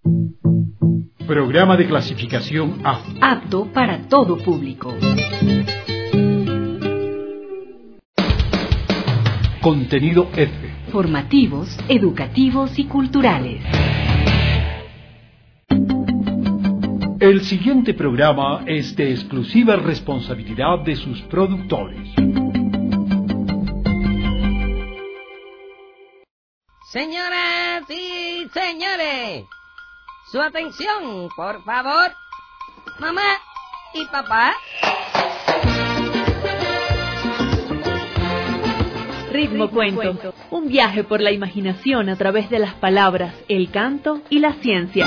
Programa de clasificación A. Apto para todo público. Contenido F. Formativos, educativos y culturales. El siguiente programa es de exclusiva responsabilidad de sus productores. Señoras y señores, su atención, por favor. Mamá y papá. Ritmo Cuento, un viaje por la imaginación a través de las palabras, el canto y la ciencia.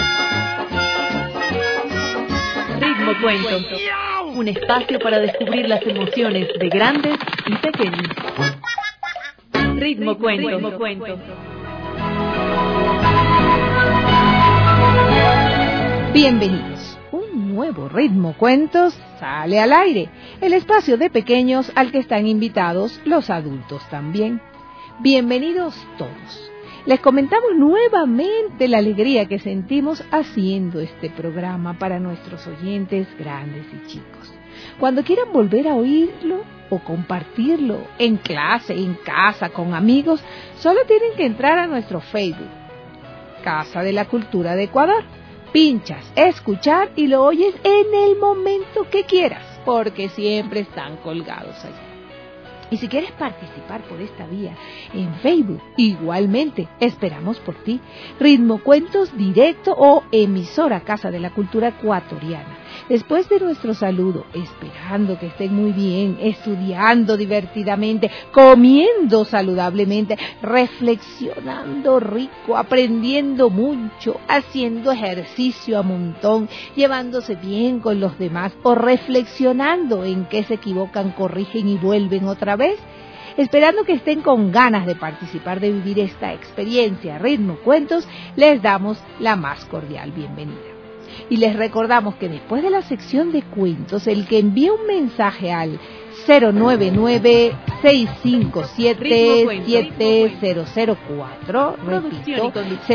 Ritmo Cuento, un espacio para descubrir las emociones de grandes y pequeños. Ritmo Cuento. Bienvenidos. Un nuevo Ritmo Cuentos sale al aire, el espacio de pequeños al que están invitados los adultos también. Bienvenidos todos. Les comentamos nuevamente la alegría que sentimos haciendo este programa para nuestros oyentes grandes y chicos. Cuando quieran volver a oírlo o compartirlo en clase, en casa, con amigos, solo tienen que entrar a nuestro Facebook, Casa de la Cultura de Ecuador. Pinchas, escuchar y lo oyes en el momento que quieras, porque siempre están colgados allí. Y si quieres participar por esta vía en Facebook, igualmente esperamos por ti. Ritmo Cuentos Directo o emisora Casa de la Cultura Ecuatoriana. Después de nuestro saludo, esperando que estén muy bien, estudiando divertidamente, comiendo saludablemente, reflexionando rico, aprendiendo mucho, haciendo ejercicio a montón, llevándose bien con los demás o reflexionando en qué se equivocan, corrigen y vuelven otra vez. Esperando que estén con ganas de participar, de vivir esta experiencia Ritmo Cuentos, les damos la más cordial bienvenida. Y les recordamos que después de la sección de cuentos, el que envíe un mensaje al 099-657-7004, repito,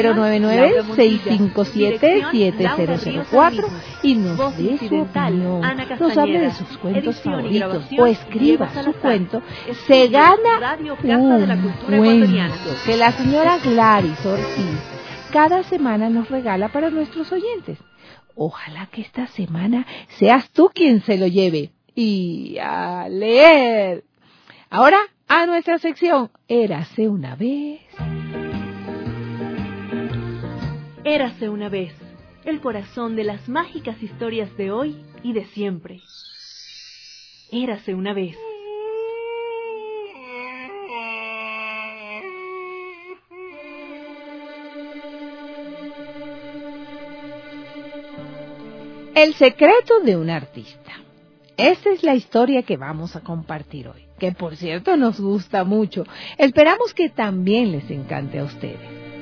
099-657-7004, y nos dé su opinión, nos hable de sus cuentos favoritos o escriba su cuento, se gana un cuento que la señora Gladys Ortiz cada semana nos regala para nuestros oyentes. Ojalá que esta semana seas tú quien se lo lleve. Y a leer. Ahora a nuestra sección Érase una vez. Érase una vez, el corazón de las mágicas historias de hoy y de siempre. Érase una vez. El secreto de un artista. Esta es la historia que vamos a compartir hoy, que por cierto nos gusta mucho. Esperamos que también les encante a ustedes.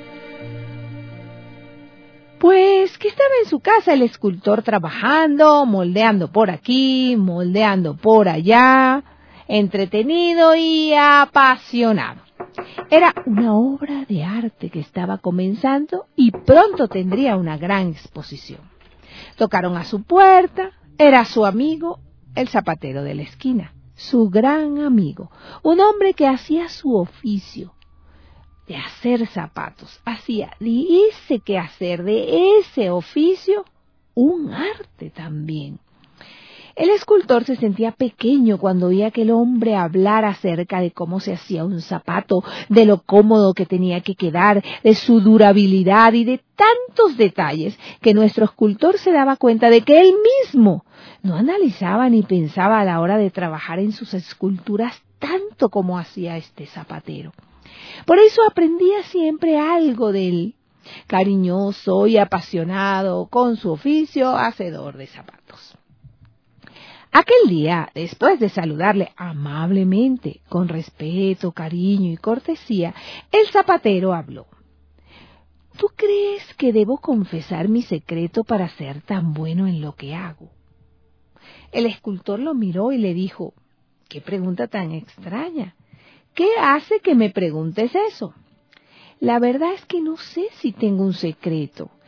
Pues que estaba en su casa el escultor trabajando, moldeando por aquí, moldeando por allá, entretenido y apasionado. Era una obra de arte que estaba comenzando y pronto tendría una gran exposición. Tocaron a su puerta, era su amigo, el zapatero de la esquina, su gran amigo, un hombre que hacía su oficio de hacer zapatos, hacía de ese quehacer, de ese oficio, un arte también. El escultor se sentía pequeño cuando oía a aquel hombre hablar acerca de cómo se hacía un zapato, de lo cómodo que tenía que quedar, de su durabilidad y de tantos detalles que nuestro escultor se daba cuenta de que él mismo no analizaba ni pensaba a la hora de trabajar en sus esculturas tanto como hacía este zapatero. Por eso aprendía siempre algo de él, cariñoso y apasionado con su oficio, hacedor de zapatos. Aquel día, después de saludarle amablemente, con respeto, cariño y cortesía, el zapatero habló. ¿Tú crees que debo confesar mi secreto para ser tan bueno en lo que hago? El escultor lo miró y le dijo, ¿qué pregunta tan extraña? ¿Qué hace que me preguntes eso? La verdad es que no sé si tengo un secreto.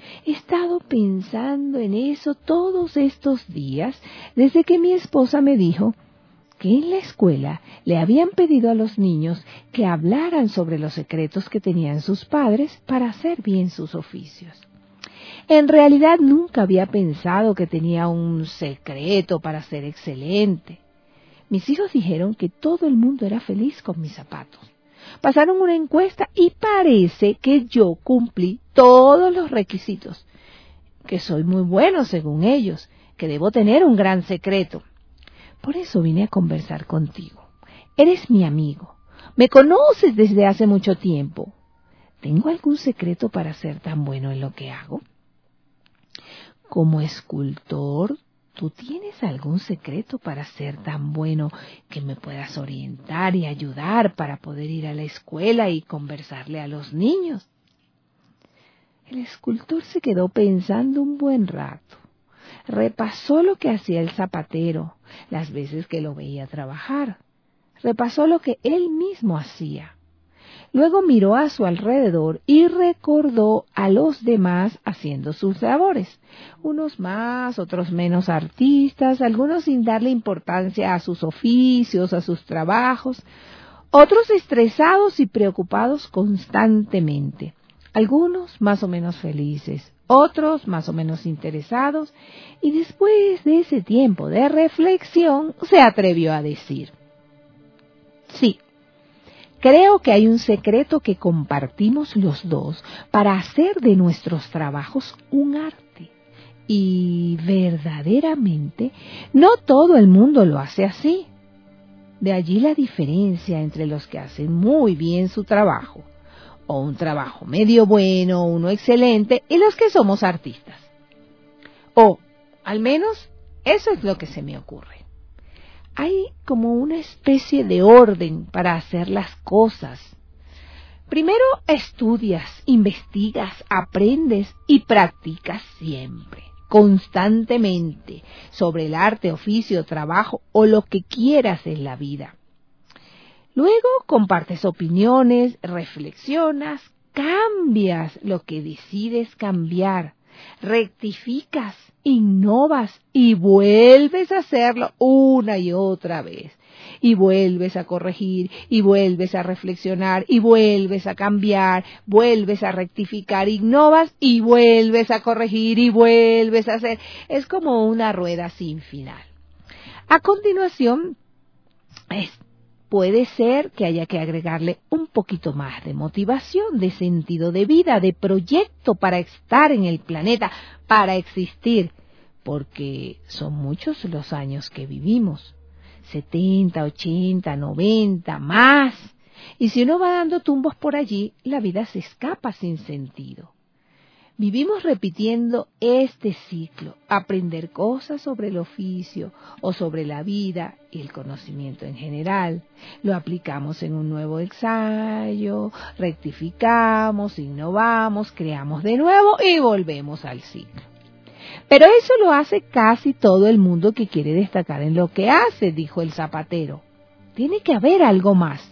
He estado pensando en eso todos estos días desde que mi esposa me dijo que en la escuela le habían pedido a los niños que hablaran sobre los secretos que tenían sus padres para hacer bien sus oficios. En realidad nunca había pensado que tenía un secreto para ser excelente. Mis hijos dijeron que todo el mundo era feliz con mis zapatos. Pasaron una encuesta y parece que yo cumplí todos los requisitos, que soy muy bueno según ellos, que debo tener un gran secreto. Por eso vine a conversar contigo. Eres mi amigo. Me conoces desde hace mucho tiempo. ¿Tengo algún secreto para ser tan bueno en lo que hago? Como escultor, ¿tú tienes algún secreto para ser tan bueno que me puedas orientar y ayudar para poder ir a la escuela y conversarle a los niños? El escultor se quedó pensando un buen rato. Repasó lo que hacía el zapatero, las veces que lo veía trabajar. Repasó lo que él mismo hacía. Luego miró a su alrededor y recordó a los demás haciendo sus labores. Unos más, otros menos artistas, algunos sin darle importancia a sus oficios, a sus trabajos, otros estresados y preocupados constantemente. Algunos más o menos felices, otros más o menos interesados, y después de ese tiempo de reflexión se atrevió a decir: sí, creo que hay un secreto que compartimos los dos para hacer de nuestros trabajos un arte. Y verdaderamente no todo el mundo lo hace así. De allí la diferencia entre los que hacen muy bien su trabajo, o un trabajo medio bueno, uno excelente, y los que somos artistas. O, al menos, eso es lo que se me ocurre. Hay como una especie de orden para hacer las cosas. Primero estudias, investigas, aprendes y practicas siempre, constantemente, sobre el arte, oficio, trabajo o lo que quieras en la vida. Luego compartes opiniones, reflexionas, cambias lo que decides cambiar, rectificas, innovas y vuelves a hacerlo una y otra vez. Y vuelves a corregir, y vuelves a reflexionar, y vuelves a cambiar, vuelves a rectificar, innovas y vuelves a corregir y vuelves a hacer. Es como una rueda sin final. A continuación, puede ser que haya que agregarle un poquito más de motivación, de sentido de vida, de proyecto para estar en el planeta, para existir, porque son muchos los años que vivimos, 70, 80, 90, más, y si uno va dando tumbos por allí, la vida se escapa sin sentido. Vivimos repitiendo este ciclo, aprender cosas sobre el oficio o sobre la vida y el conocimiento en general. Lo aplicamos en un nuevo ensayo, rectificamos, innovamos, creamos de nuevo y volvemos al ciclo. Pero eso lo hace casi todo el mundo que quiere destacar en lo que hace, dijo el zapatero. Tiene que haber algo más.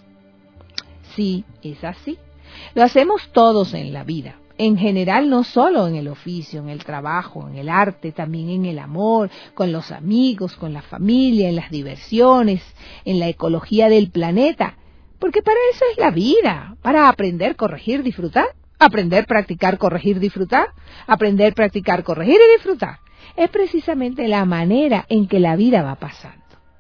Sí, es así. Lo hacemos todos en la vida. En general, no solo en el oficio, en el trabajo, en el arte, también en el amor, con los amigos, con la familia, en las diversiones, en la ecología del planeta. Porque para eso es la vida, para aprender, corregir, disfrutar. Aprender, practicar, corregir, disfrutar. Aprender, practicar, corregir y disfrutar. Es precisamente la manera en que la vida va pasando.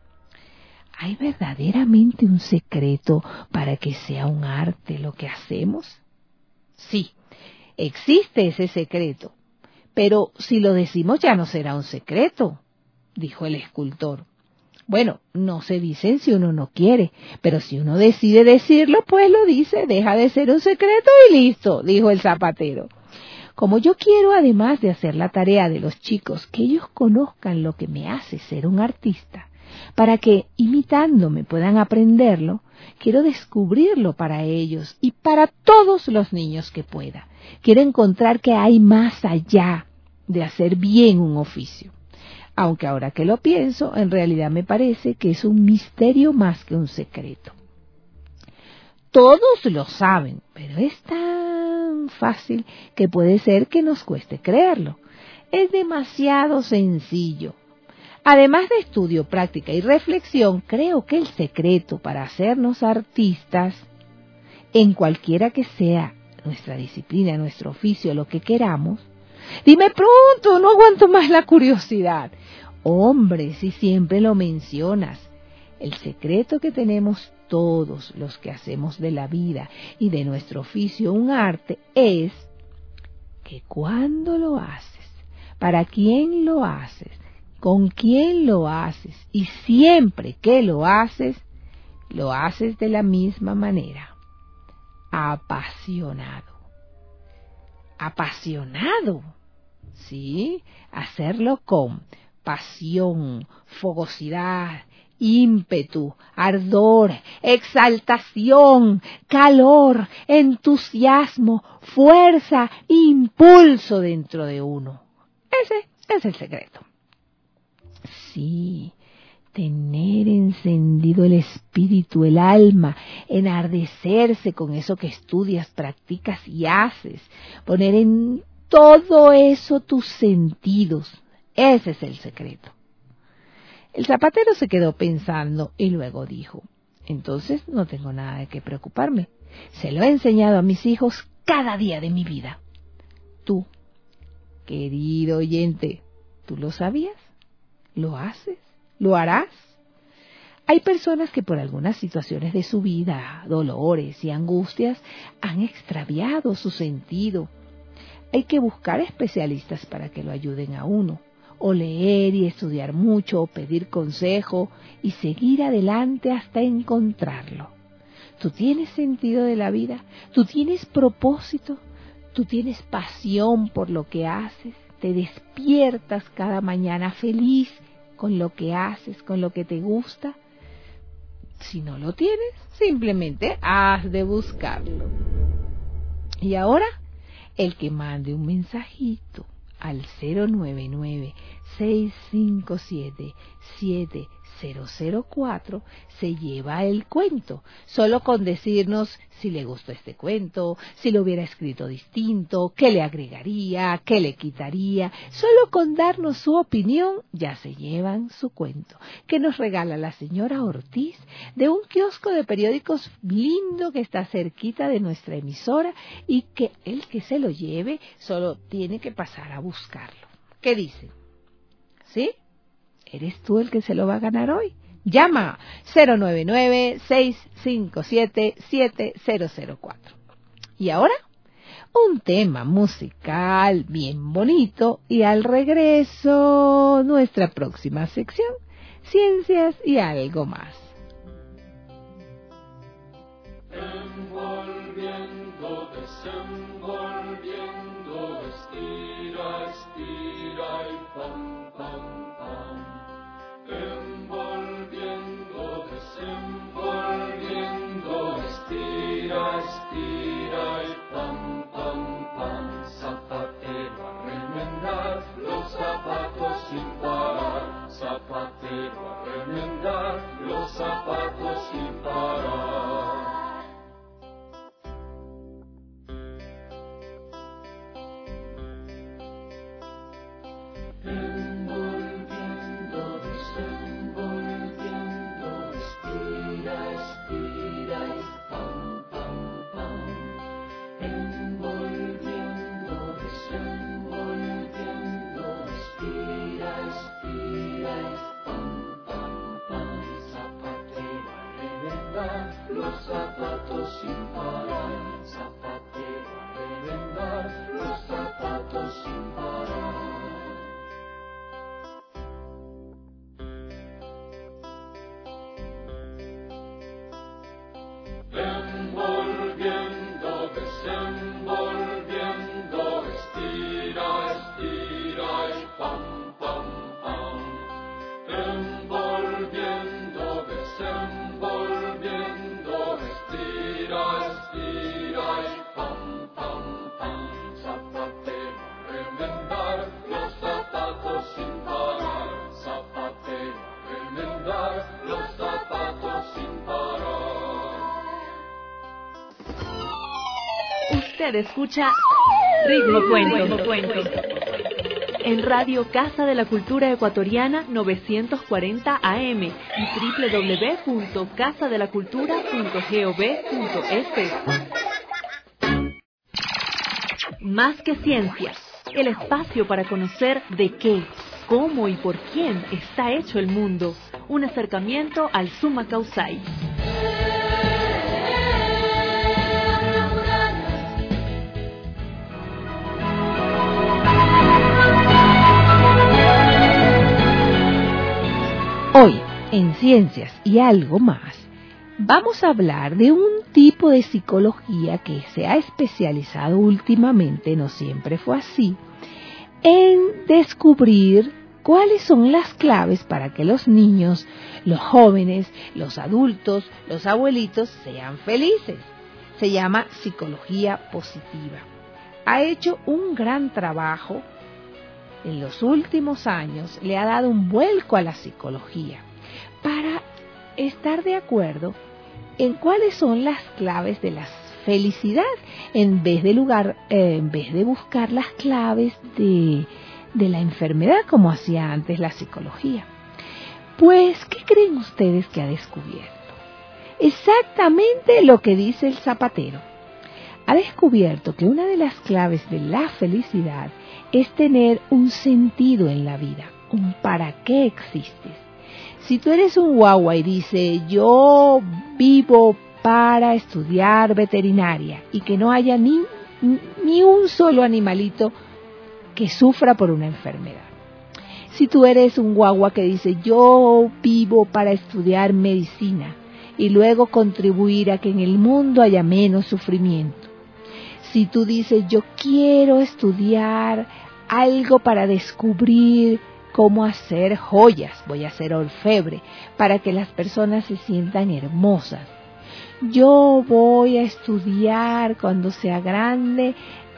¿Hay verdaderamente un secreto para que sea un arte lo que hacemos? Sí. Existe ese secreto, pero si lo decimos ya no será un secreto, dijo el escultor. Bueno, no se dicen si uno no quiere, pero si uno decide decirlo, pues lo dice, deja de ser un secreto y listo, dijo el zapatero. Como yo quiero, además de hacer la tarea de los chicos, que ellos conozcan lo que me hace ser un artista, para que, imitándome, puedan aprenderlo, quiero descubrirlo para ellos y para todos los niños que pueda. Quiero encontrar que hay más allá de hacer bien un oficio. Aunque ahora que lo pienso, en realidad me parece que es un misterio más que un secreto. Todos lo saben, pero es tan tan fácil que puede ser que nos cueste creerlo. Es demasiado sencillo. Además de estudio, práctica y reflexión, creo que el secreto para hacernos artistas, en cualquiera que sea nuestra disciplina, nuestro oficio, lo que queramos, dime pronto, no aguanto más la curiosidad. Hombre, si siempre lo mencionas, el secreto que tenemos todos los que hacemos de la vida y de nuestro oficio un arte es que cuando lo haces, para quién lo haces, con quién lo haces y siempre que lo haces de la misma manera, apasionado. Apasionado, ¿sí? Hacerlo con pasión, fogosidad, ímpetu, ardor, exaltación, calor, entusiasmo, fuerza, impulso dentro de uno. Ese es el secreto. Sí, tener encendido el espíritu, el alma, enardecerse con eso que estudias, practicas y haces, poner en todo eso tus sentidos. Ese es el secreto. El zapatero se quedó pensando y luego dijo, entonces no tengo nada de qué preocuparme. Se lo he enseñado a mis hijos cada día de mi vida. Tú, querido oyente, ¿tú lo sabías? ¿Lo haces? ¿Lo harás? Hay personas que por algunas situaciones de su vida, dolores y angustias, han extraviado su sentido. Hay que buscar especialistas para que lo ayuden a uno, o leer y estudiar mucho, o pedir consejo y seguir adelante hasta encontrarlo. ¿Tú tienes sentido de la vida? ¿Tú tienes propósito? ¿Tú tienes pasión por lo que haces? ¿Te despiertas cada mañana feliz con lo que haces, con lo que te gusta? Si no lo tienes, simplemente has de buscarlo. Y ahora, el que mande un mensajito al 099-657-7004 se lleva el cuento, solo con decirnos si le gustó este cuento, si lo hubiera escrito distinto, qué le agregaría, qué le quitaría. Solo con darnos su opinión ya se llevan su cuento, que nos regala la señora Ortiz de un kiosco de periódicos lindo que está cerquita de nuestra emisora y que el que se lo lleve solo tiene que pasar a buscarlo. ¿Qué dicen? ¿Sí? ¿Eres tú el que se lo va a ganar hoy? Llama 099-657-7004. Y ahora, un tema musical bien bonito y al regreso, nuestra próxima sección, Ciencias y algo más. Envolviendo, desenvolviendo, estira, estira y pam, pam, pam. Envolviendo, desenvolviendo, estira, estira y pam, pam, pam. Zapatero a remendar los zapatos sin parar. Zapatero a remendar los zapatos sin parar. Envolviendo, desenvolviendo, estira, estira y pam, pam, pam. Envolviendo, desenvolviendo, estira, estira y pam, pam, pam. Zapatero a remendar los zapatos sin parar. Zapatero a remendar los zapatos sin parar. Envolviendo, desenvolviendo, estira, estira y pam, pam, pam. Envolviendo, desenvolviendo, estira, estira. Usted escucha Ritmo Cuento. En Radio Casa de la Cultura Ecuatoriana 940 AM y www.casadelacultura.gov.es. Más que ciencia, el espacio para conocer de qué, cómo y por quién está hecho el mundo. Un acercamiento al Summa Causai. Hoy, en Ciencias y algo más, vamos a hablar de un tipo de psicología que se ha especializado últimamente, no siempre fue así, en descubrir cuáles son las claves para que los niños, los jóvenes, los adultos, los abuelitos sean felices. Se llama psicología positiva. Ha hecho un gran trabajo. En los últimos años le ha dado un vuelco a la psicología para estar de acuerdo en cuáles son las claves de la felicidad, en vez de buscar las claves de la enfermedad como hacía antes la psicología. Pues, ¿qué creen ustedes que ha descubierto? Exactamente lo que dice el zapatero. Ha descubierto que una de las claves de la felicidad es tener un sentido en la vida, un para qué existes. Si tú eres un guagua y dices, yo vivo para estudiar veterinaria y que no haya ni un solo animalito que sufra por una enfermedad. Si tú eres un guagua que dice, yo vivo para estudiar medicina y luego contribuir a que en el mundo haya menos sufrimiento. Si tú dices, yo quiero estudiar algo para descubrir cómo hacer joyas, voy a hacer orfebre, para que las personas se sientan hermosas. Yo voy a estudiar cuando sea grande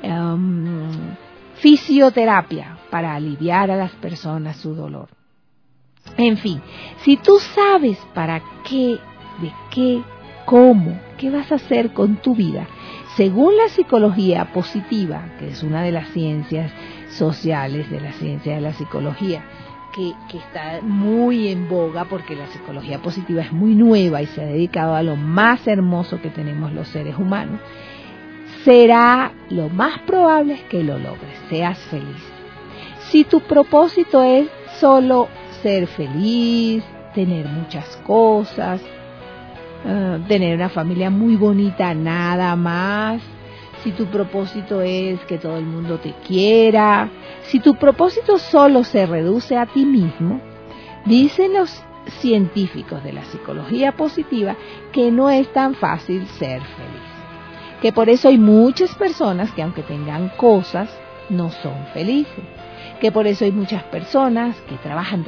fisioterapia para aliviar a las personas su dolor. En fin, si tú sabes para qué, de qué, cómo, qué vas a hacer con tu vida, según la psicología positiva, que es una de las ciencias sociales, de la ciencia de la psicología, que está muy en boga porque la psicología positiva es muy nueva y se ha dedicado a lo más hermoso que tenemos los seres humanos, será lo más probable que lo logres, seas feliz. Si tu propósito es solo ser feliz, tener muchas cosas, tener una familia muy bonita, nada más. Si tu propósito es que todo el mundo te quiera, si tu propósito solo se reduce a ti mismo, dicen los científicos de la psicología positiva que no es tan fácil ser feliz. Que por eso hay muchas personas que aunque tengan cosas, no son felices. Que por eso hay muchas personas que trabajan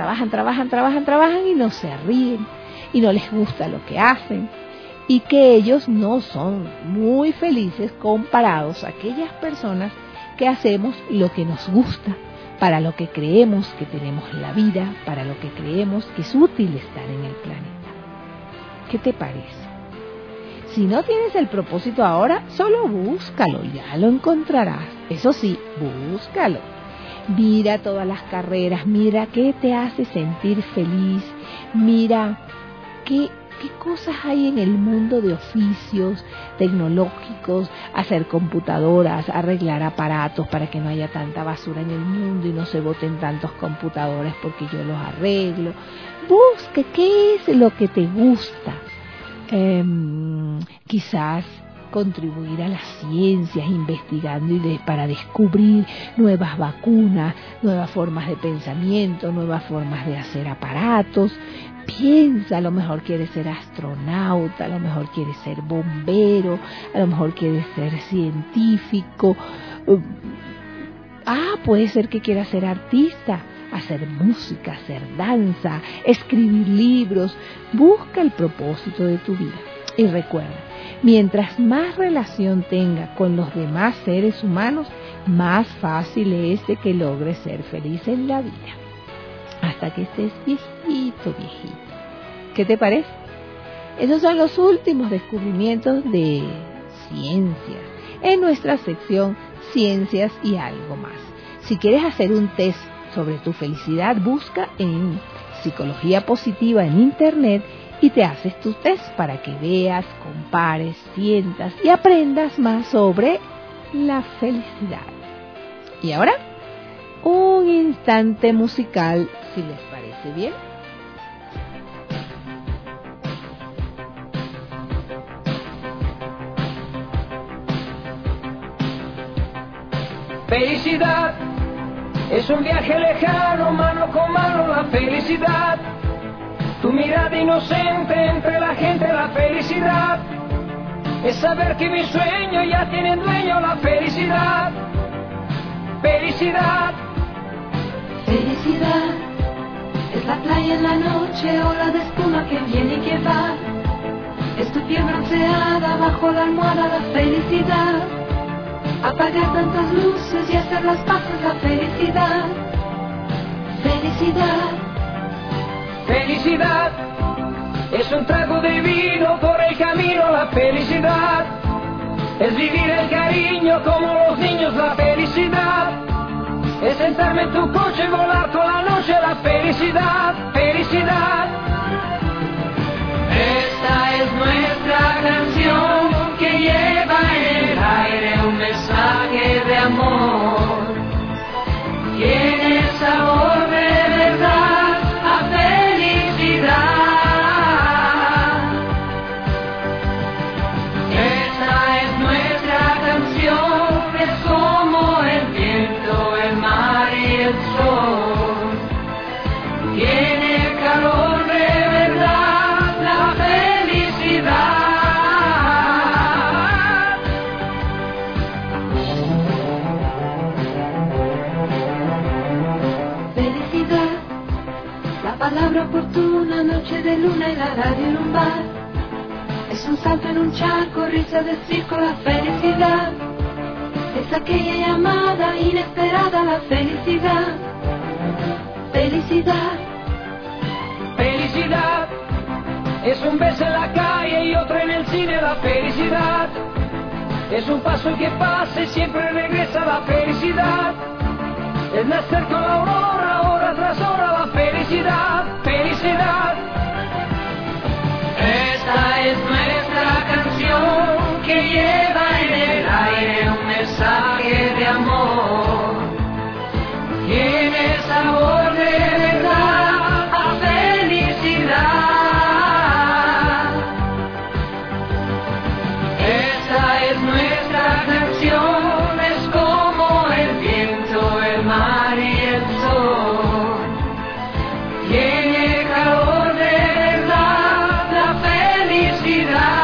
y no se ríen y no les gusta lo que hacen. Y que ellos no son muy felices comparados a aquellas personas que hacemos lo que nos gusta, para lo que creemos que tenemos la vida, para lo que creemos que es útil estar en el planeta. ¿Qué te parece? Si no tienes el propósito ahora, solo búscalo, ya lo encontrarás. Eso sí, búscalo. Mira todas las carreras, mira qué te hace sentir feliz, mira qué cosas hay en el mundo de oficios tecnológicos, hacer computadoras, arreglar aparatos para que no haya tanta basura en el mundo y no se boten tantos computadores porque yo los arreglo. Busca qué es lo que te gusta. Quizás contribuir a las ciencias, investigando para descubrir nuevas vacunas, nuevas formas de pensamiento, nuevas formas de hacer aparatos. Piensa, a lo mejor quieres ser astronauta, a lo mejor quieres ser bombero, a lo mejor quieres ser científico. Puede ser que quieras ser artista, hacer música, hacer danza, escribir libros. Busca el propósito de tu vida. Y recuerda, mientras más relación tenga con los demás seres humanos, más fácil es de que logres ser feliz en la vida. Hasta que estés viejito. ¿Qué te parece? Esos son los últimos descubrimientos de ciencias. en nuestra sección Ciencias y algo más. Si quieres hacer un test sobre tu felicidad, busca en Psicología Positiva en Internet y te haces tu test para que veas, compares, sientas y aprendas más sobre la felicidad. Y ahora, un instante musical, si les parece bien. Felicidad es un viaje lejano, mano con mano la felicidad. Tu mirada inocente entre la gente, la felicidad. Es saber que mi sueño ya tiene dueño, la felicidad. Felicidad. Felicidad es la playa en la noche, ola de espuma que viene y que va. Es tu piel bronceada bajo la almohada, la felicidad. Apagar tantas luces y hacer las paces, la felicidad. Felicidad. Felicidad es un trago de vino por el camino, la felicidad. Es vivir el cariño como los niños, la felicidad. Es sentarme en tu coche y volar toda la noche, la felicidad. Felicidad. Esta es nuestra canción que lleva en el aire un mensaje de amor. Tiene sabor de verdad a felicidad. Esta es nuestra canción, es como el viento, el mar y el sol. Tiene calor de verdad la felicidad. Felicidad, la palabra oportuna, noche de luna y la radio en un bar. Es un salto en un charco, risa de circo, la felicidad. Es aquella llamada inesperada, la felicidad. Felicidad. Felicidad es un beso en la calle y otro en el cine, la felicidad. Es un paso que pasa y siempre regresa, la felicidad. Es nacer con la aurora, hora tras hora, la felicidad. Felicidad. Esta es nuestra canción que lleva en el aire un mensaje de amor. Tiene sabor de verdad a felicidad. Esta es nuestra canción, es como el viento, el mar y el sol. Tiene calor de verdad la felicidad.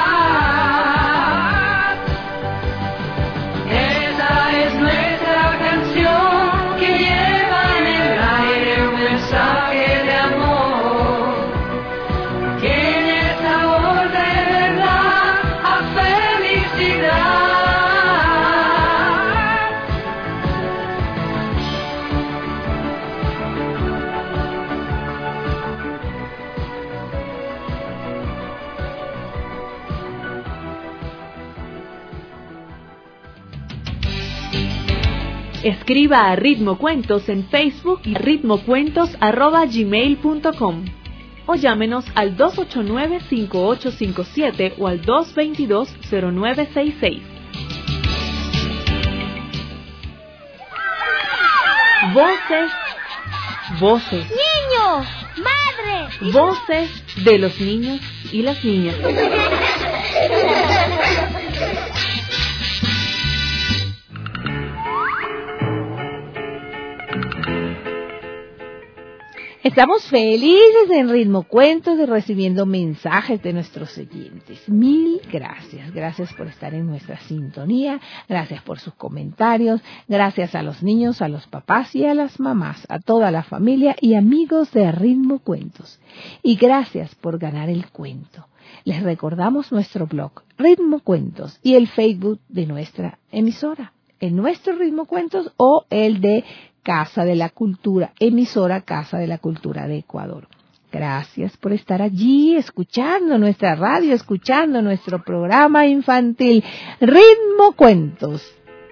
Esa es nuestra canción que lleva en el aire un mensaje de amor. Tiene sabor de verdad a felicidad. Escriba a Ritmo Cuentos en Facebook y ritmocuentos@gmail.com o llámenos al 289-5857 o al 222-0966. Voces, voces, ¡Niños! ¡Madre! voces de los niños y las niñas. Estamos felices en Ritmo Cuentos de recibiendo mensajes de nuestros oyentes. Mil gracias. Gracias por estar en nuestra sintonía. Gracias por sus comentarios. Gracias a los niños, a los papás y a las mamás, a toda la familia y amigos de Ritmo Cuentos. Y gracias por ganar el cuento. Les recordamos nuestro blog Ritmo Cuentos y el Facebook de nuestra emisora. En nuestro Ritmo Cuentos o el de Casa de la Cultura, emisora Casa de la Cultura de Ecuador. Gracias por estar allí, escuchando nuestra radio, escuchando nuestro programa infantil Ritmo Cuentos.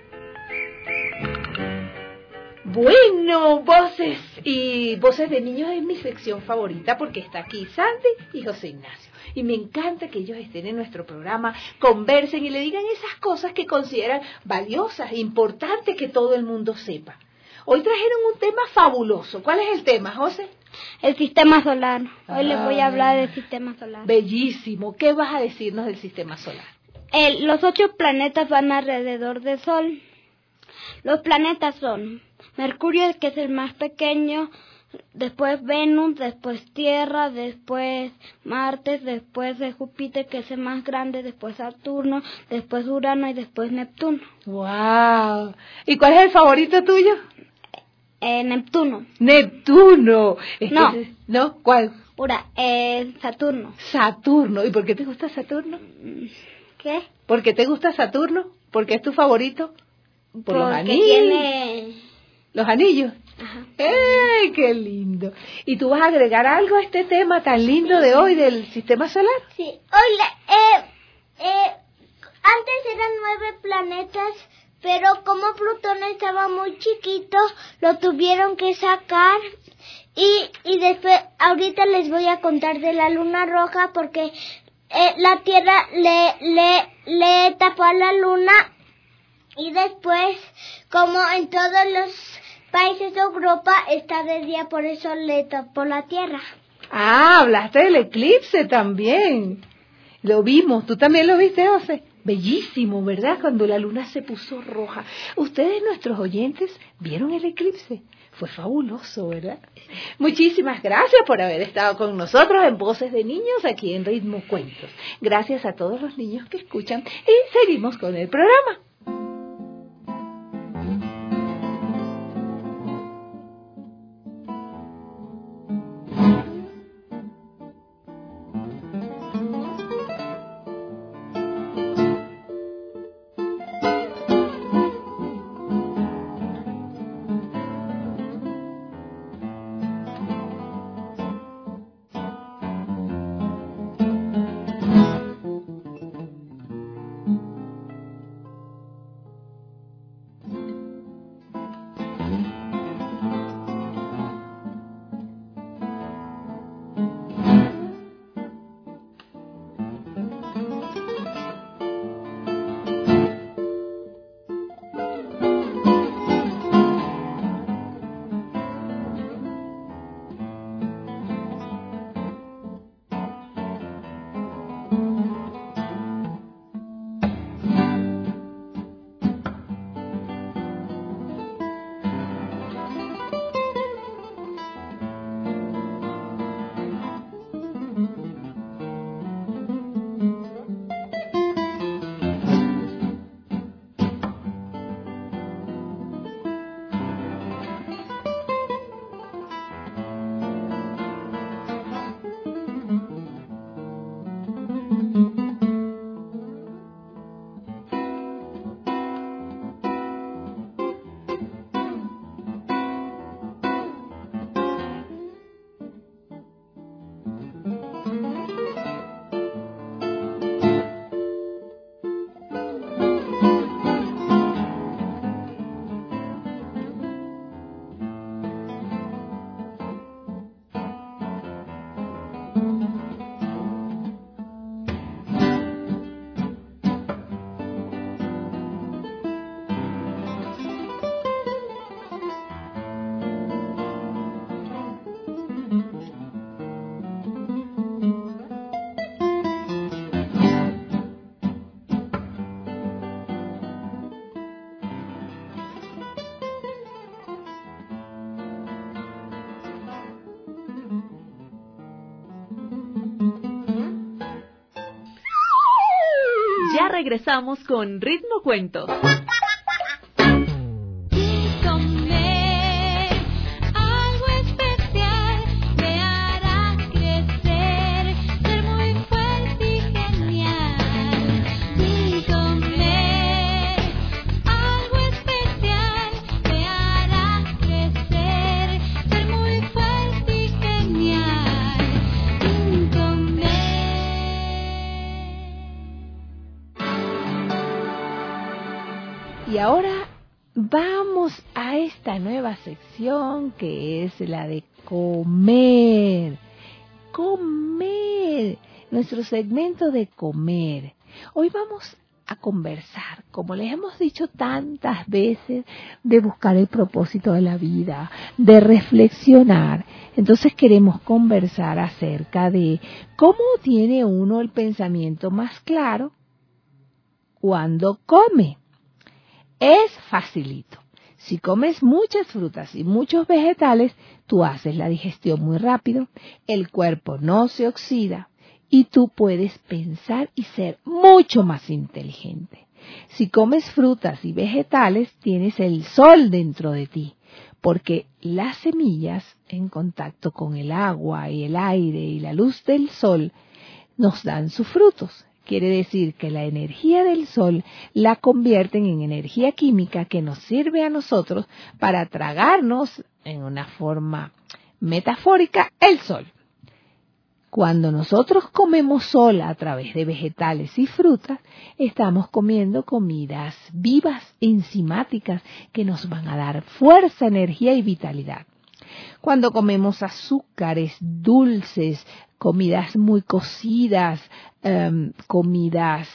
Bueno, voces de niños es mi sección favorita porque está aquí Sandy y José Ignacio. Y me encanta que ellos estén en nuestro programa, conversen y le digan esas cosas que consideran valiosas, importantes que todo el mundo sepa. Hoy trajeron un tema fabuloso. ¿Cuál es el tema, José? El sistema solar. Hoy les voy a hablar del sistema solar. Bellísimo. ¿Qué vas a decirnos del sistema solar? Los 8 planetas van alrededor del Sol. Los planetas son Mercurio, que es el más pequeño, después Venus, después Tierra, después Marte, después de Júpiter, que es el más grande, después Saturno, después Urano y después Neptuno. ¡Wow! ¿Y cuál es el favorito tuyo? Neptuno. ¡Neptuno! ¿No? ¿Cuál? Saturno. Saturno. ¿Y por qué te gusta Saturno? ¿Qué? ¿Por qué te gusta Saturno? ¿Por qué es tu favorito? Por los anillos. Tiene... ¿Los anillos? Ajá. ¡Ey, qué lindo! ¿Y tú vas a agregar algo a este tema tan lindo de hoy del sistema solar? Sí. Hoy, antes eran 9 planetas, pero como Plutón estaba muy chiquito, lo tuvieron que sacar. Y después, ahorita les voy a contar de la luna roja, porque la Tierra le tapó a la luna. Y después, como en todos los países de Europa está de día, por eso le tapó la Tierra. Ah, hablaste del eclipse también. Lo vimos, ¿tú también lo viste, José? Bellísimo, ¿verdad? Cuando la luna se puso roja. Ustedes, nuestros oyentes, vieron el eclipse. Fue fabuloso, ¿verdad? Muchísimas gracias por haber estado con nosotros en Voces de Niños aquí en Ritmo Cuentos. Gracias a todos los niños que escuchan y seguimos con el programa. Ya regresamos con Ritmo Cuentos. ahora vamos a esta nueva sección que es la de comer. Comer, nuestro segmento de comer. Hoy vamos a conversar, como les hemos dicho tantas veces, de buscar el propósito de la vida, de reflexionar. Entonces queremos conversar acerca de cómo tiene uno el pensamiento más claro cuando come. Es facilito. Si comes muchas frutas y muchos vegetales, tú haces la digestión muy rápido, el cuerpo no se oxida y tú puedes pensar y ser mucho más inteligente. Si comes frutas y vegetales, tienes el sol dentro de ti, porque las semillas en contacto con el agua y el aire y la luz del sol nos dan sus frutos. Quiere decir que la energía del sol la convierten en energía química que nos sirve a nosotros para tragarnos, en una forma metafórica, el sol. Cuando nosotros comemos sol a través de vegetales y frutas, estamos comiendo comidas vivas, enzimáticas, que nos van a dar fuerza, energía y vitalidad. Cuando comemos azúcares, dulces, comidas muy cocidas, comidas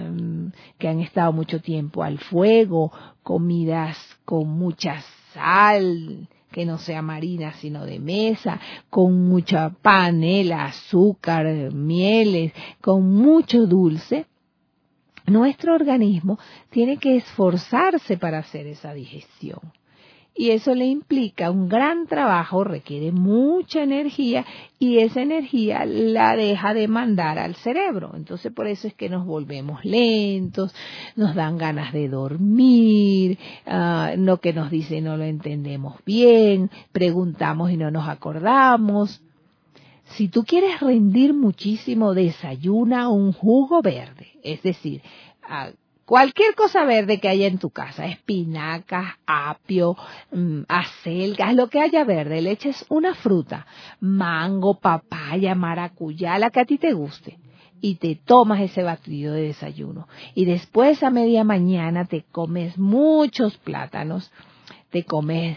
que han estado mucho tiempo al fuego, comidas con mucha sal, que no sea marina sino de mesa, con mucha panela, azúcar, mieles, con mucho dulce, nuestro organismo tiene que esforzarse para hacer esa digestión. Y eso le implica un gran trabajo, requiere mucha energía y esa energía la deja de mandar al cerebro. Entonces por eso es que nos volvemos lentos, nos dan ganas de dormir, lo que nos dice no lo entendemos bien, preguntamos y no nos acordamos. Si tú quieres rendir muchísimo, desayuna un jugo verde, es decir, cualquier cosa verde que haya en tu casa, espinacas, apio, acelgas, lo que haya verde, le eches una fruta, mango, papaya, maracuyá, la que a ti te guste, y te tomas ese batido de desayuno. Y después a media mañana te comes muchos plátanos, te comes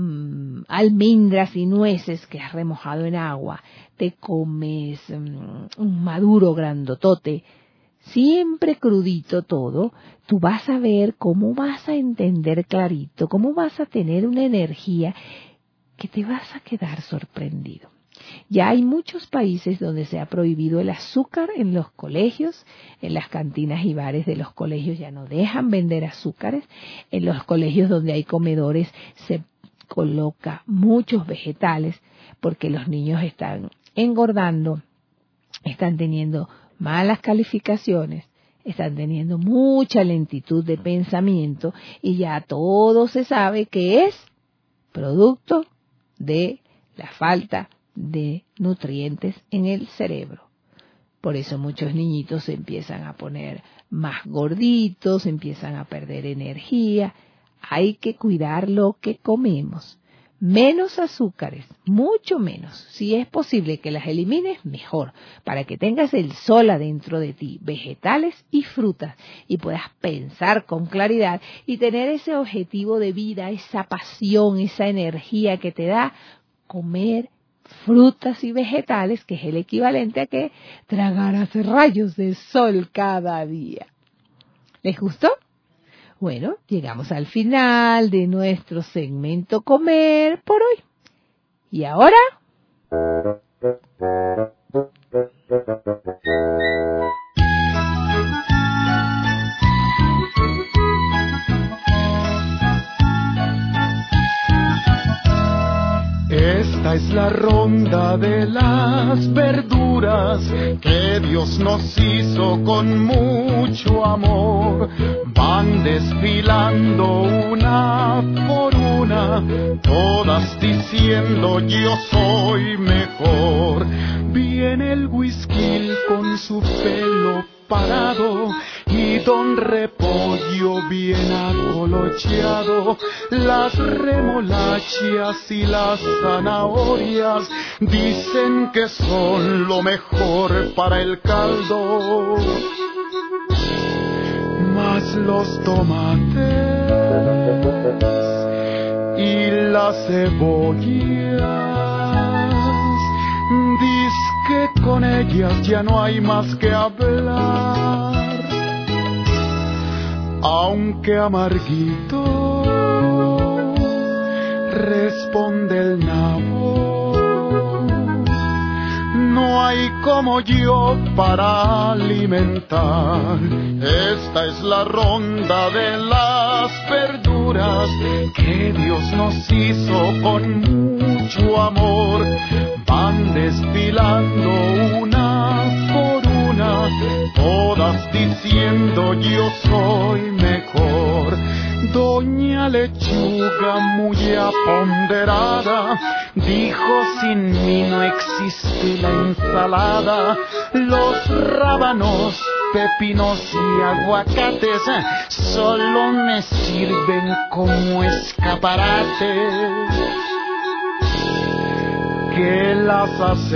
almendras y nueces que has remojado en agua, te comes un maduro grandotote, siempre crudito todo, tú vas a ver cómo vas a entender clarito, cómo vas a tener una energía que te vas a quedar sorprendido. Ya hay muchos países donde se ha prohibido el azúcar en los colegios, en las cantinas y bares de los colegios ya no dejan vender azúcares, en los colegios donde hay comedores se coloca muchos vegetales porque los niños están engordando, están teniendo malas calificaciones, están teniendo mucha lentitud de pensamiento y ya todo se sabe que es producto de la falta de nutrientes en el cerebro. Por eso muchos niñitos se empiezan a poner más gorditos, empiezan a perder energía. Hay que cuidar lo que comemos. Menos azúcares, mucho menos. Si es posible que las elimines, mejor, para que tengas el sol adentro de ti, vegetales y frutas, y puedas pensar con claridad y tener ese objetivo de vida, esa pasión, esa energía que te da comer frutas y vegetales, que es el equivalente a que tragaras rayos de sol cada día. ¿Les gustó? Bueno, llegamos al final de nuestro segmento Comer por hoy. ¿Y ahora? Esta es la ronda de las verduras que Dios nos hizo con mucho amor. Van desfilando una por una, todas diciendo yo soy mejor. Viene el whisky con su pelo parado y don Repollo bien acolocheado. Las remolachas y las zanahorias dicen que son lo mejor para el caldo. mas los tomates y las cebollas, diz que con ellas ya no hay más que hablar, aunque amarguito, responde el nabo, no hay como yo para alimentar. Esta es la ronda de las verduras que Dios nos hizo con mucho amor. Van desfilando una por una, todas diciendo yo soy mejor. Doña Lechuga, muy aponderada, dijo: sin mí no existe la ensalada. Los rábanos, pepinos y aguacates solo me sirven como escaparates. Que las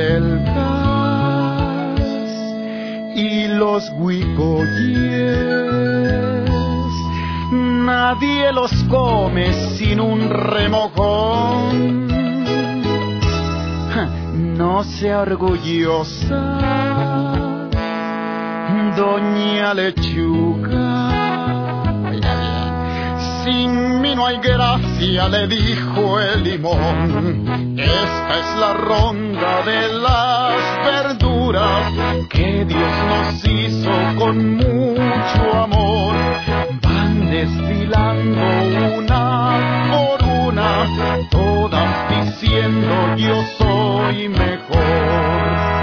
acelgas y los huicoyes nadie los come sin un remojón. No sea orgullosa, Doña Lechuga. Sin mí no hay gracia, le dijo el limón. Esta es la ronda de las verduras que Dios nos hizo con mucho amor. Van desfilando una por una, todas diciendo yo soy mejor.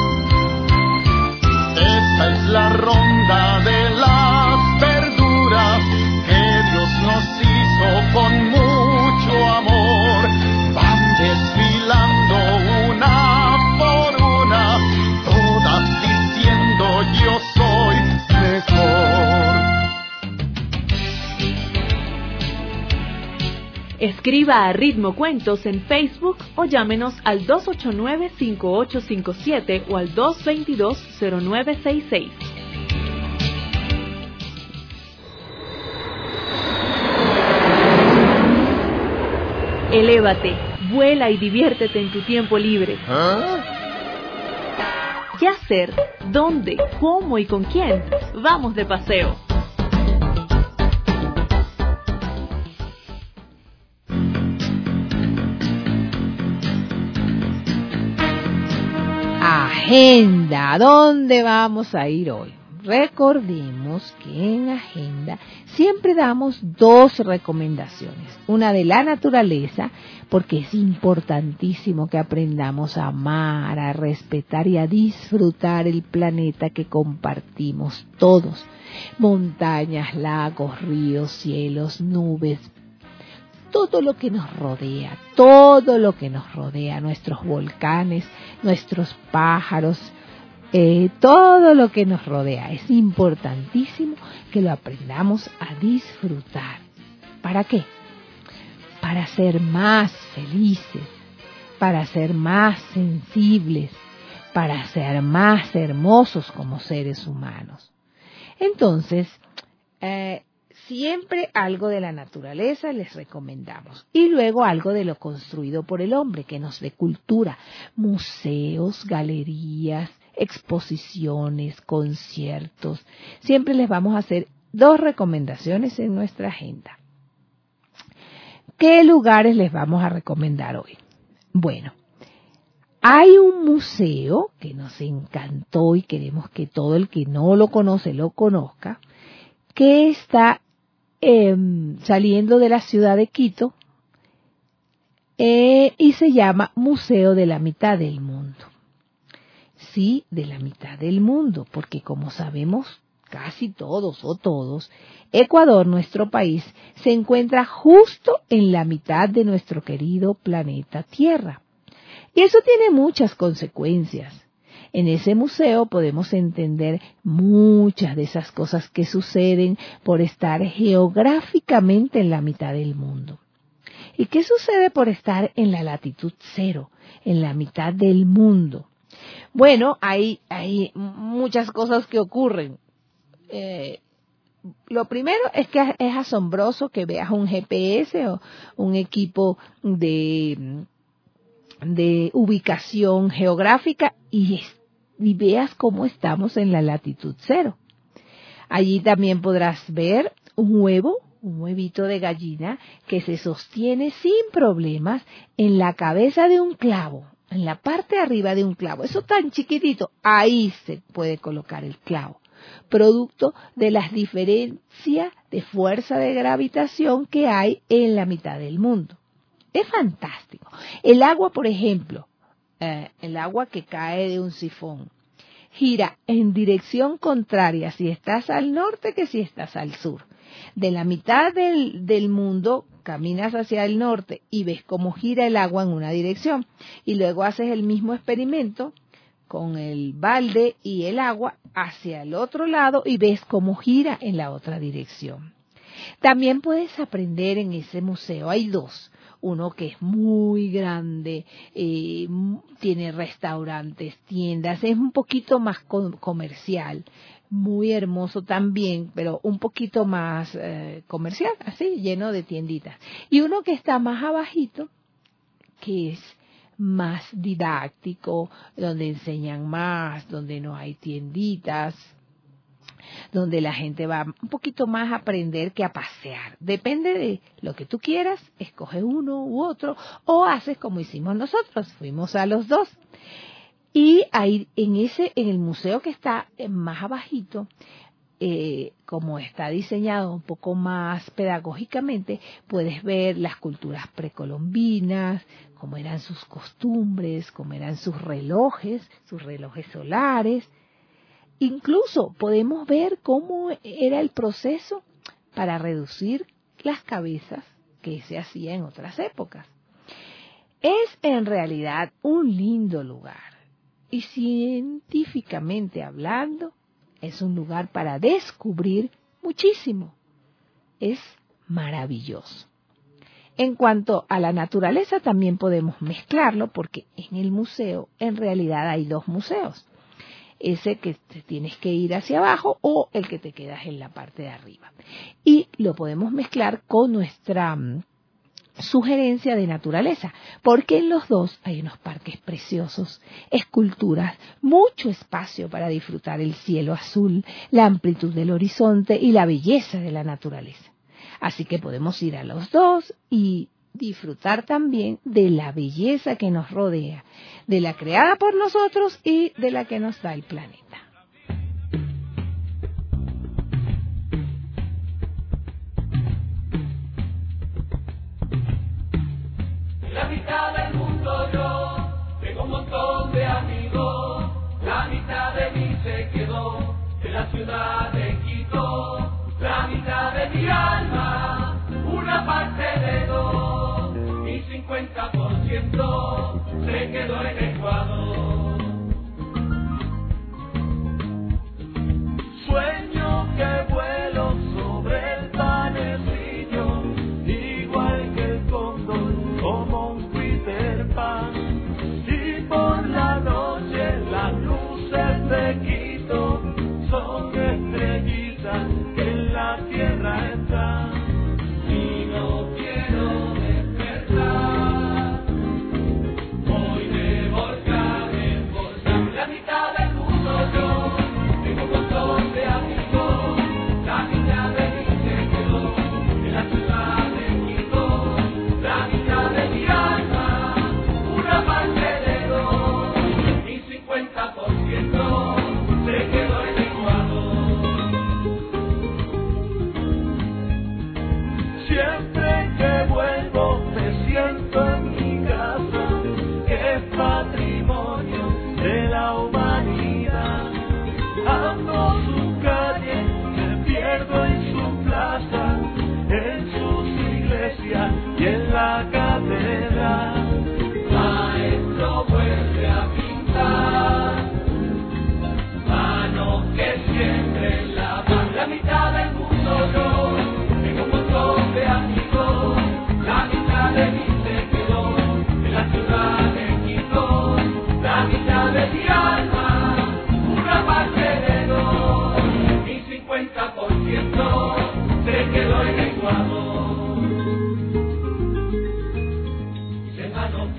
Esta es la ronda de las verduras que Dios nos hizo con mucho amor. Van desfilando una por una, todas diciendo yo soy mejor. Escriba a Ritmo Cuentos en Facebook o llámenos al 289-5857 o al 222-0966. Elévate, vuela y diviértete en tu tiempo libre. ¿Qué hacer? ¿Dónde? ¿Cómo y con quién? Vamos de paseo. Agenda, ¿a dónde vamos a ir hoy? Recordemos que en Agenda siempre damos dos recomendaciones. Una de la naturaleza, porque es importantísimo que aprendamos a amar, a respetar y a disfrutar el planeta que compartimos todos. Montañas, lagos, ríos, cielos, nubes, todo lo que nos rodea, nuestros volcanes, nuestros pájaros, todo lo que nos rodea. Es importantísimo que lo aprendamos a disfrutar. ¿Para qué? Para ser más felices, para ser más sensibles, para ser más hermosos como seres humanos. Entonces, siempre algo de la naturaleza les recomendamos. Y luego algo de lo construido por el hombre, que nos dé cultura. Museos, galerías, exposiciones, conciertos. Siempre les vamos a hacer dos recomendaciones en nuestra agenda. ¿Qué lugares les vamos a recomendar hoy? Bueno, hay un museo que nos encantó y queremos que todo el que no lo conoce lo conozca, que está saliendo de la ciudad de Quito y se llama Museo de la Mitad del Mundo. Sí, de la mitad del mundo, porque como sabemos casi todos o todos, Ecuador, nuestro país, se encuentra justo en la mitad de nuestro querido planeta Tierra. Y eso tiene muchas consecuencias. En ese museo podemos entender muchas de esas cosas que suceden por estar geográficamente en la mitad del mundo. ¿Y qué sucede por estar en la latitud cero, en la mitad del mundo? Bueno, hay muchas cosas que ocurren. lo primero es que es asombroso que veas un GPS o un equipo de ubicación geográfica y veas cómo estamos en la latitud 0. Allí también podrás ver un huevito de gallina que se sostiene sin problemas en la cabeza de un clavo, en la parte de arriba de un clavo. Eso tan chiquitito, ahí se puede colocar el clavo, producto de las diferencias de fuerza de gravitación que hay en la mitad del mundo. Es fantástico. El agua, por ejemplo, el agua que cae de un sifón, gira en dirección contraria si estás al norte que si estás al sur. De la mitad del mundo caminas hacia el norte y ves cómo gira el agua en una dirección. Y luego haces el mismo experimento con el balde y el agua hacia el otro lado y ves cómo gira en la otra dirección. También puedes aprender en ese museo. Hay dos. Uno que es muy grande, tiene restaurantes, tiendas, es un poquito más comercial, muy hermoso también, pero un poquito más comercial, así, lleno de tienditas. Y uno que está más abajito, que es más didáctico, donde enseñan más, donde no hay tienditas, donde la gente va un poquito más a aprender que a pasear. Depende de lo que tú quieras, escoge uno u otro, o haces como hicimos nosotros, fuimos a los dos. Y ahí en el museo que está más abajito, como está diseñado un poco más pedagógicamente, puedes ver las culturas precolombinas, cómo eran sus costumbres, cómo eran sus relojes solares. Incluso podemos ver cómo era el proceso para reducir las cabezas que se hacía en otras épocas. Es en realidad un lindo lugar y científicamente hablando es un lugar para descubrir muchísimo. Es maravilloso. En cuanto a la naturaleza también podemos mezclarlo porque en el museo en realidad hay dos museos. Ese que te tienes que ir hacia abajo o el que te quedas en la parte de arriba. Y lo podemos mezclar con nuestra sugerencia de naturaleza, porque en los dos hay unos parques preciosos, esculturas, mucho espacio para disfrutar el cielo azul, la amplitud del horizonte y la belleza de la naturaleza. Así que podemos ir a los dos y disfrutar también de la belleza que nos rodea, de la creada por nosotros y de la que nos da el planeta. La mitad del mundo yo tengo un montón de amigos, la mitad de mí se quedó en la ciudad de Quito, la mitad de mi alma, una parte de dos. 50% se quedó en Ecuador. Sueño que vuelo sobre el panecillo, igual que el cóndor, como un Peter Pan. Y por la noche las luces de Quito son estrellitas que en la tierra están. Y no quiero despertar, voy de volver.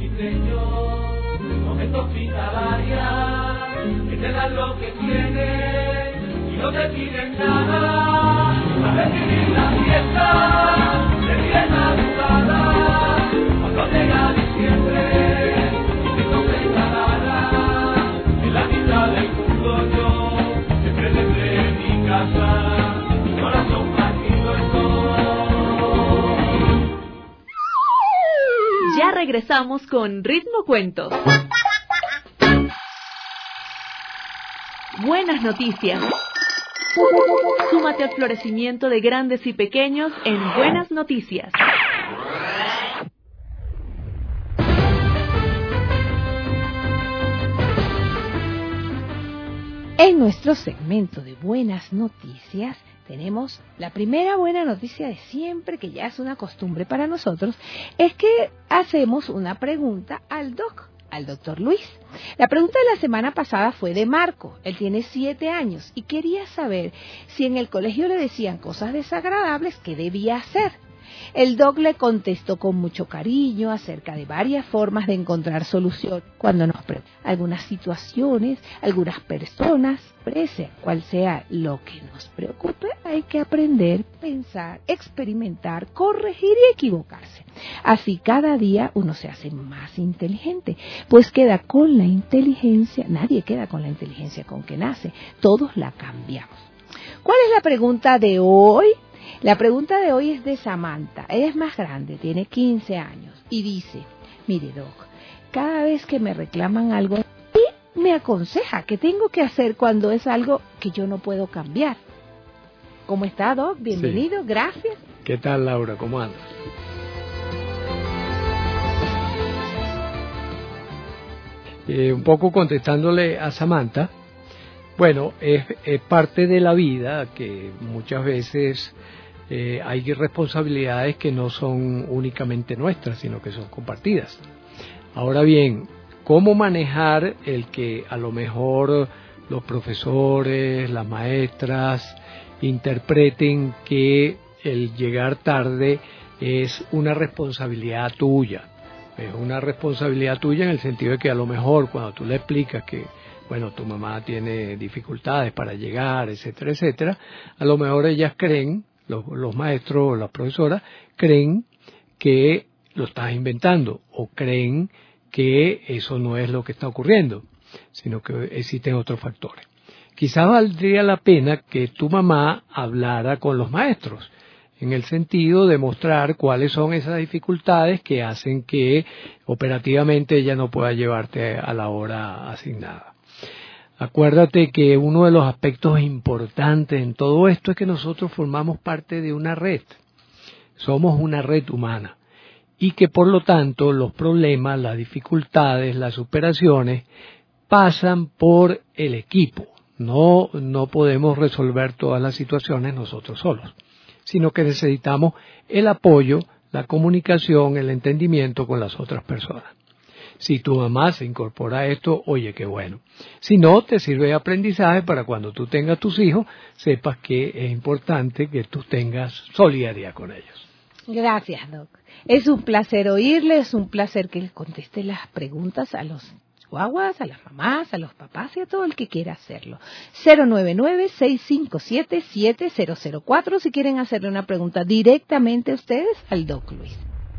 Señor, momentos hospitalarias que te dan lo que tienes y no te piden nada. A recibir la fiesta de día madrugada, cuando llega diciembre y te completa nada. En la mitad del mundo yo siempre tendré mi casa, mi corazón partido en dos. Ya regresamos con Ritmo Cuentos. Buenas noticias. Súmate al florecimiento de grandes y pequeños en Buenas Noticias. En nuestro segmento de Buenas Noticias tenemos la primera buena noticia de siempre, que ya es una costumbre para nosotros, es que hacemos una pregunta al doctor Luis. La pregunta de la semana pasada fue de Marco. Él tiene 7 años y quería saber si en el colegio le decían cosas desagradables, ¿qué debía hacer? El doc le contestó con mucho cariño acerca de varias formas de encontrar solución cuando nos preocupa algunas situaciones, algunas personas, sea cual sea lo que nos preocupe, hay que aprender, pensar, experimentar, corregir y equivocarse. Así cada día uno se hace más inteligente, pues queda con la inteligencia, nadie queda con la inteligencia con que nace, todos la cambiamos. ¿Cuál es la pregunta de hoy? La pregunta de hoy es de Samantha. Ella es más grande, tiene 15 años y dice: mire, doc, cada vez que me reclaman algo, me aconseja qué tengo que hacer cuando es algo que yo no puedo cambiar. ¿Cómo está, doc? Bienvenido, sí. Gracias. ¿Qué tal, Laura? ¿Cómo andas? Un poco contestándole a Samantha, bueno, es parte de la vida que muchas veces hay responsabilidades que no son únicamente nuestras, sino que son compartidas. Ahora bien, ¿cómo manejar el que a lo mejor los profesores, las maestras interpreten que el llegar tarde es una responsabilidad tuya? Es una responsabilidad tuya en el sentido de que a lo mejor cuando tú le explicas que, bueno, tu mamá tiene dificultades para llegar, etcétera, etcétera, a lo mejor ellas creen, los maestros o las profesoras, creen que lo estás inventando o creen que eso no es lo que está ocurriendo, sino que existen otros factores. Quizás valdría la pena que tu mamá hablara con los maestros, en el sentido de mostrar cuáles son esas dificultades que hacen que operativamente ella no pueda llevarte a la hora asignada. Acuérdate que uno de los aspectos importantes en todo esto es que nosotros formamos parte de una red. Somos una red humana. Y que por lo tanto los problemas, las dificultades, las superaciones pasan por el equipo. No podemos resolver todas las situaciones nosotros solos, sino que necesitamos el apoyo, la comunicación, el entendimiento con las otras personas. Si tu mamá se incorpora a esto, oye, qué bueno. Si no, te sirve de aprendizaje para cuando tú tengas tus hijos, sepas que es importante que tú tengas solidaridad con ellos. Gracias, doc. Es un placer oírle, es un placer que les conteste las preguntas a los guaguas, a las mamás, a los papás y a todo el que quiera hacerlo. 099-657-7004 si quieren hacerle una pregunta directamente a ustedes al doc Luis.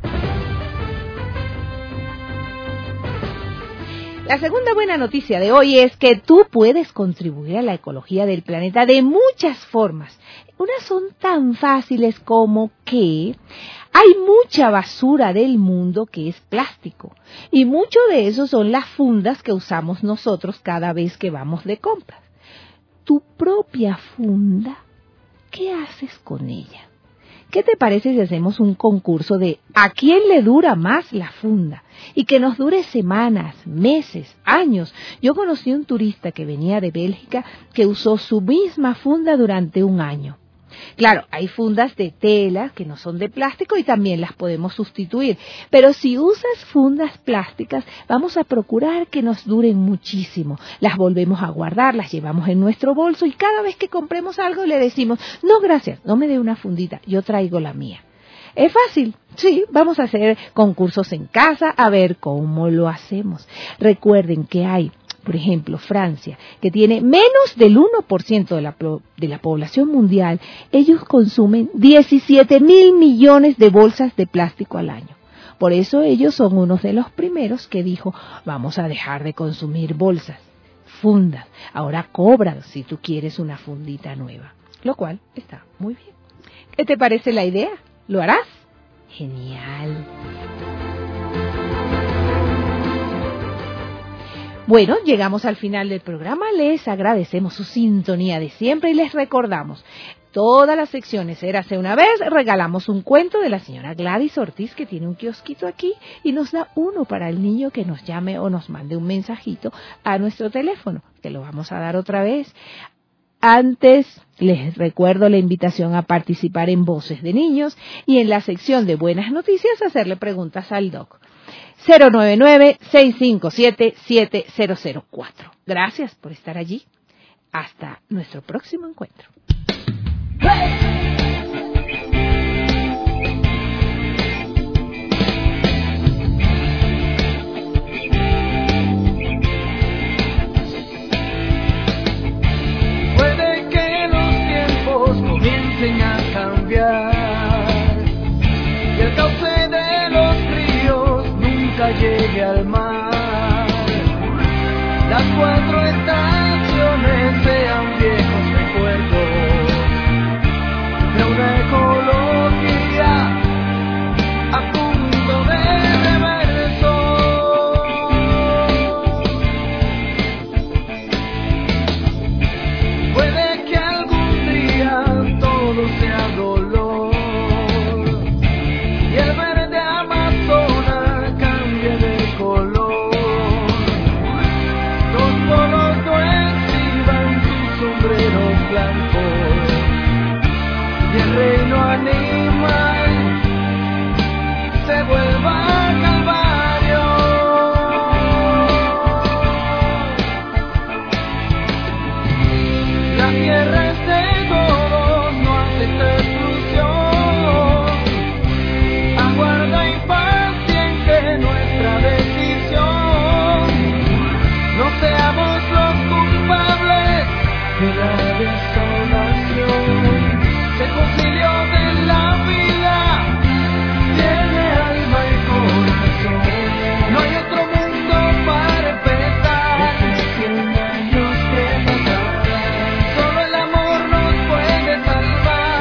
La segunda buena noticia de hoy es que tú puedes contribuir a la ecología del planeta de muchas formas. Unas son tan fáciles como que hay mucha basura del mundo que es plástico y mucho de eso son las fundas que usamos nosotros cada vez que vamos de compras. Tu propia funda, ¿qué haces con ella? ¿Qué te parece si hacemos un concurso de a quién le dura más la funda? Y que nos dure semanas, meses, años. Yo conocí un turista que venía de Bélgica que usó su misma funda durante un año. Claro, hay fundas de tela que no son de plástico y también las podemos sustituir. Pero si usas fundas plásticas, vamos a procurar que nos duren muchísimo. Las volvemos a guardar, las llevamos en nuestro bolso y cada vez que compremos algo le decimos, no gracias, no me dé una fundita, yo traigo la mía. Es fácil, sí, vamos a hacer concursos en casa a ver cómo lo hacemos. Recuerden que hay, por ejemplo, Francia, que tiene menos del 1% de la población mundial. Ellos consumen 17.000 millones de bolsas de plástico al año. Por eso ellos son uno de los primeros que dijo, vamos a dejar de consumir bolsas, fundas. Ahora cobran si tú quieres una fundita nueva, lo cual está muy bien. ¿Qué te parece la idea? ¿Lo harás? Genial. Bueno, llegamos al final del programa. Les agradecemos su sintonía de siempre y les recordamos, todas las secciones Érase una vez, regalamos un cuento de la señora Gladys Ortiz, que tiene un kiosquito aquí, y nos da uno para el niño que nos llame o nos mande un mensajito a nuestro teléfono, que lo vamos a dar otra vez. Antes, les recuerdo la invitación a participar en Voces de Niños y en la sección de Buenas Noticias hacerle preguntas al doc. 099-657-7004. Gracias por estar allí. Hasta nuestro próximo encuentro. Puede que los tiempos comiencen a cambiar y el cauce de los ríos nunca llegue al mar. Las 4 estaciones sean viejos recuerdos de una ecología a punto de reverso. Puede que algún día todo sea dolor y el verde Amazonas cambie de color. Los polos no exhiban sus sombreros blancos y el reino animal se vuelva calvario. La tierra es de todos, no acepta exclusión. Aguarda impaciente nuestra decisión. No seamos los culpables de la desolación. El concilio de la vida tiene alma y corazón. No hay otro mundo para empezar. Desde 100 años que pasarán, solo el amor nos puede salvar.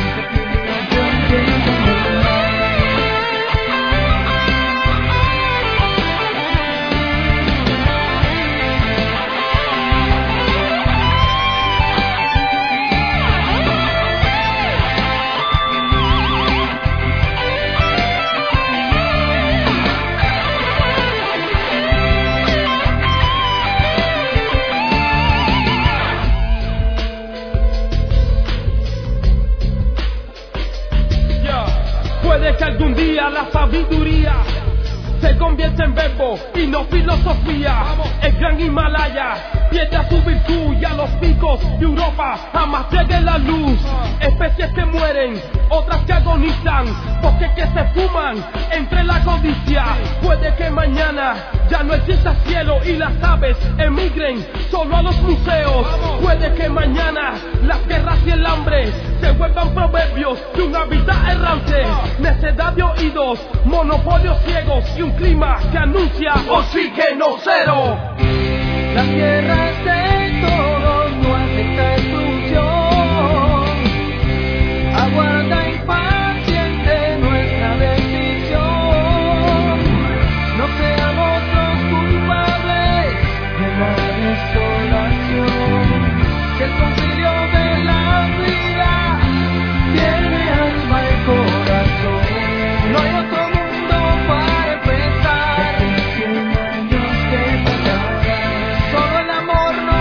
Puede que algún día la sabiduría se convierta en verbo y no filosofía. El gran Himalaya pierda su virtud y a los picos de Europa jamás llegue la luz. Especies que mueren, otras que agonizan, bosques que se fuman entre la codicia. Puede que mañana ya no exista cielo y las aves emigren solo a los museos. Puede que mañana las guerras y el hambre se vuelvan proverbios de una vida errante. Necedad de oídos, monopolios ciegos y un clima que anuncia oxígeno cero. La tierra es de todos, no acepta exclusión. Aguarda impaciente nuestra decisión. No seamos los culpables de la desolación. Si el concilio de la vida tiene alma y corazón, no hay otro mundo para empezar. Desde 100 años que pasarán, solo el amor nos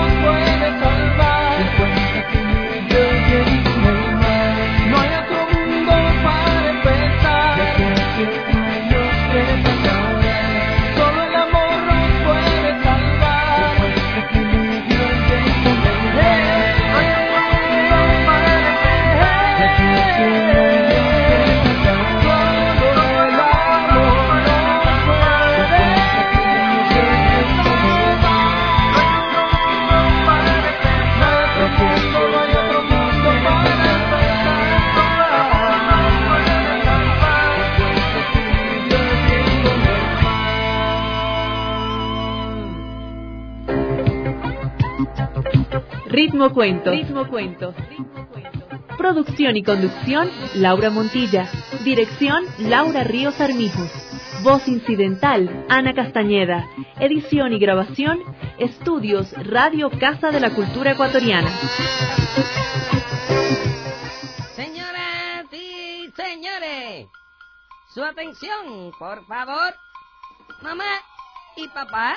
Ritmo Cuentos. Producción y conducción, Laura Montilla. Dirección, Laura Ríos Armijos. Voz incidental, Ana Castañeda. Edición y grabación, Estudios Radio Casa de la Cultura Ecuatoriana. Señoras y señores, su atención, por favor. Mamá y papá.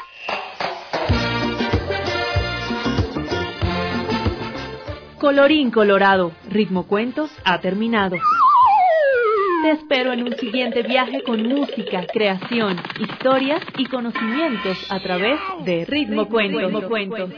Colorín colorado, Ritmo Cuentos ha terminado. Te espero en un siguiente viaje con música, creación, historias y conocimientos a través de Ritmo Cuentos.